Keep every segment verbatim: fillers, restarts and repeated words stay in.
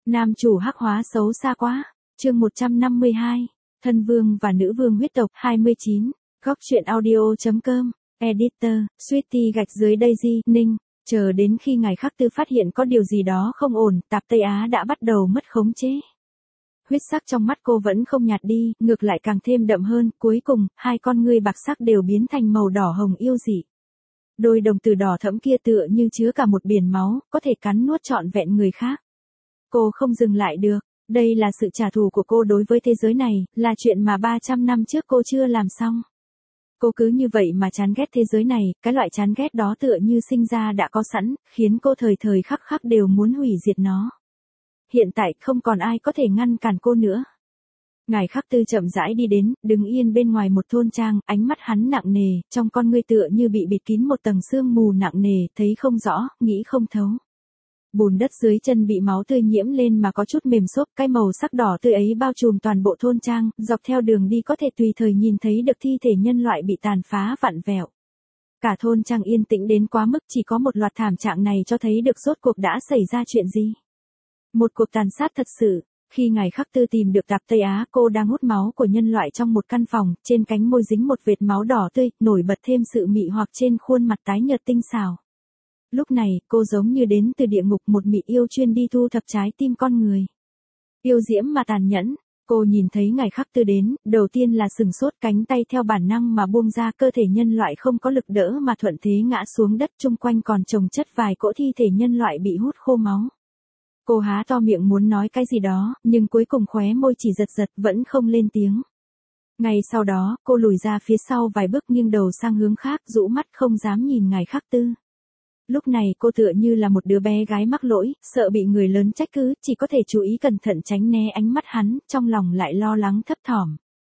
Nam chủ hắc hóa xấu xa quá. Chương một trăm năm mươi hai. Thân vương và nữ vương huyết tộc hai mươi chín. Góc truyện audio.com. Editor, Sweetie gạch dưới Daisy, Ninh. Chờ đến khi ngài Khắc Tư phát hiện có điều gì đó không ổn, Tạp Tây Á đã bắt đầu mất khống chế. Huyết sắc trong mắt cô vẫn không nhạt đi, ngược lại càng thêm đậm hơn, cuối cùng, hai con ngươi bạc sắc đều biến thành màu đỏ hồng yêu dị. Đôi đồng tử đỏ thẫm kia tựa như chứa cả một biển máu, có thể cắn nuốt trọn vẹn người khác. Cô không dừng lại được, đây là sự trả thù của cô đối với thế giới này, là chuyện mà ba trăm năm trước cô chưa làm xong. Cô cứ như vậy mà chán ghét thế giới này, cái loại chán ghét đó tựa như sinh ra đã có sẵn, khiến cô thời thời khắc khắc đều muốn hủy diệt nó. Hiện tại không còn ai có thể ngăn cản cô nữa. Ngài Khắc Tư chậm rãi đi đến, đứng yên bên ngoài một thôn trang, ánh mắt hắn nặng nề, trong con ngươi tựa như bị bịt kín một tầng sương mù nặng nề, thấy không rõ, nghĩ không thấu. Bùn đất dưới chân bị máu tươi nhiễm lên mà có chút mềm xốp, cái màu sắc đỏ tươi ấy bao trùm toàn bộ thôn trang, dọc theo đường đi có thể tùy thời nhìn thấy được thi thể nhân loại bị tàn phá vặn vẹo. Cả thôn trang yên tĩnh đến quá mức, chỉ có một loạt thảm trạng này cho thấy được rốt cuộc đã xảy ra chuyện gì. Một cuộc tàn sát thật sự. Khi ngài Khắc Tư tìm được Tạp Tây Á, cô đang hút máu của nhân loại trong một căn phòng, trên cánh môi dính một vệt máu đỏ tươi, nổi bật thêm sự mị hoặc trên khuôn mặt tái nhợt tinh xảo. Lúc này, cô giống như đến từ địa ngục, một mị yêu chuyên đi thu thập trái tim con người. Yêu diễm mà tàn nhẫn, cô nhìn thấy ngài Khắc Tư đến, đầu tiên là sừng sốt, cánh tay theo bản năng mà buông ra, cơ thể nhân loại không có lực đỡ mà thuận thế ngã xuống đất, chung quanh còn chồng chất vài cỗ thi thể nhân loại bị hút khô máu. Cô há to miệng muốn nói cái gì đó, nhưng cuối cùng khóe môi chỉ giật giật, vẫn không lên tiếng. Ngay sau đó, cô lùi ra phía sau vài bước, nghiêng đầu sang hướng khác, rũ mắt không dám nhìn ngài Khắc Tư. Lúc này cô tựa như là một đứa bé gái mắc lỗi, sợ bị người lớn trách cứ, chỉ có thể chú ý cẩn thận tránh né ánh mắt hắn, trong lòng lại lo lắng thấp thỏm.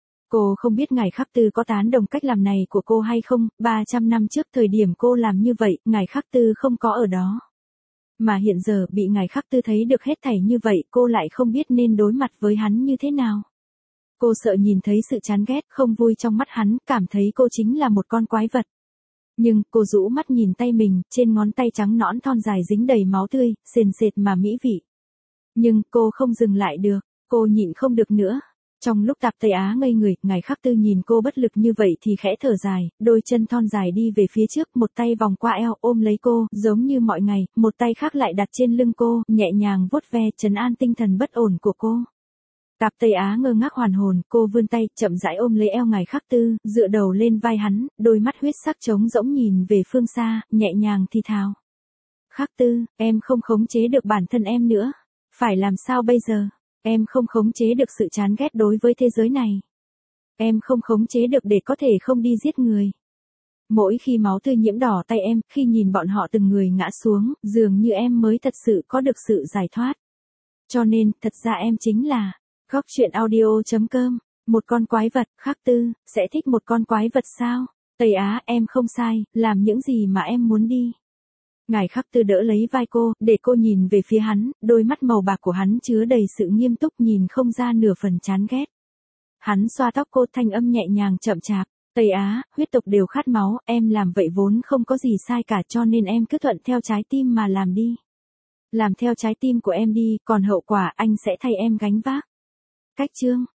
Cô không biết ngài Khắc Tư có tán đồng cách làm này của cô hay không, ba trăm năm trước thời điểm cô làm như vậy, ngài Khắc Tư không có ở đó. Mà hiện giờ bị ngài Khắc Tư thấy được hết thảy như vậy, cô lại không biết nên đối mặt với hắn như thế nào. Cô sợ nhìn thấy sự chán ghét, không vui trong mắt hắn, cảm thấy cô chính là một con quái vật. Nhưng, cô rũ mắt nhìn tay mình, trên ngón tay trắng nõn thon dài dính đầy máu tươi, sền sệt mà mỹ vị. Nhưng, cô không dừng lại được, cô nhịn không được nữa. Trong lúc Tạp Tây Á ngây người, ngài Khắc Tư nhìn cô bất lực như vậy thì khẽ thở dài, đôi chân thon dài đi về phía trước, một tay vòng qua eo ôm lấy cô, giống như mọi ngày, một tay khác lại đặt trên lưng cô, nhẹ nhàng vuốt ve, trấn an tinh thần bất ổn của cô. Tạp Tây Á ngơ ngác hoàn hồn, cô vươn tay, chậm rãi ôm lấy eo ngài Khắc Tư, dựa đầu lên vai hắn, đôi mắt huyết sắc trống rỗng nhìn về phương xa, nhẹ nhàng thì thào. Khắc Tư, em không khống chế được bản thân em nữa. Phải làm sao bây giờ? Em không khống chế được sự chán ghét đối với thế giới này. Em không khống chế được để có thể không đi giết người. Mỗi khi máu tươi nhiễm đỏ tay em, khi nhìn bọn họ từng người ngã xuống, dường như em mới thật sự có được sự giải thoát. Cho nên, thật ra em chính là góc truyện audio.com, một con quái vật. Khắc Tư, sẽ thích một con quái vật sao? Tây Á, em không sai, làm những gì mà em muốn đi. Ngài Khắc Tư đỡ lấy vai cô, để cô nhìn về phía hắn, đôi mắt màu bạc của hắn chứa đầy sự nghiêm túc, nhìn không ra nửa phần chán ghét. Hắn xoa tóc cô, thanh âm nhẹ nhàng chậm chạp. Tây Á, huyết tộc đều khát máu, em làm vậy vốn không có gì sai cả, cho nên em cứ thuận theo trái tim mà làm đi. Làm theo trái tim của em đi, còn hậu quả anh sẽ thay em gánh vác. Cách chương.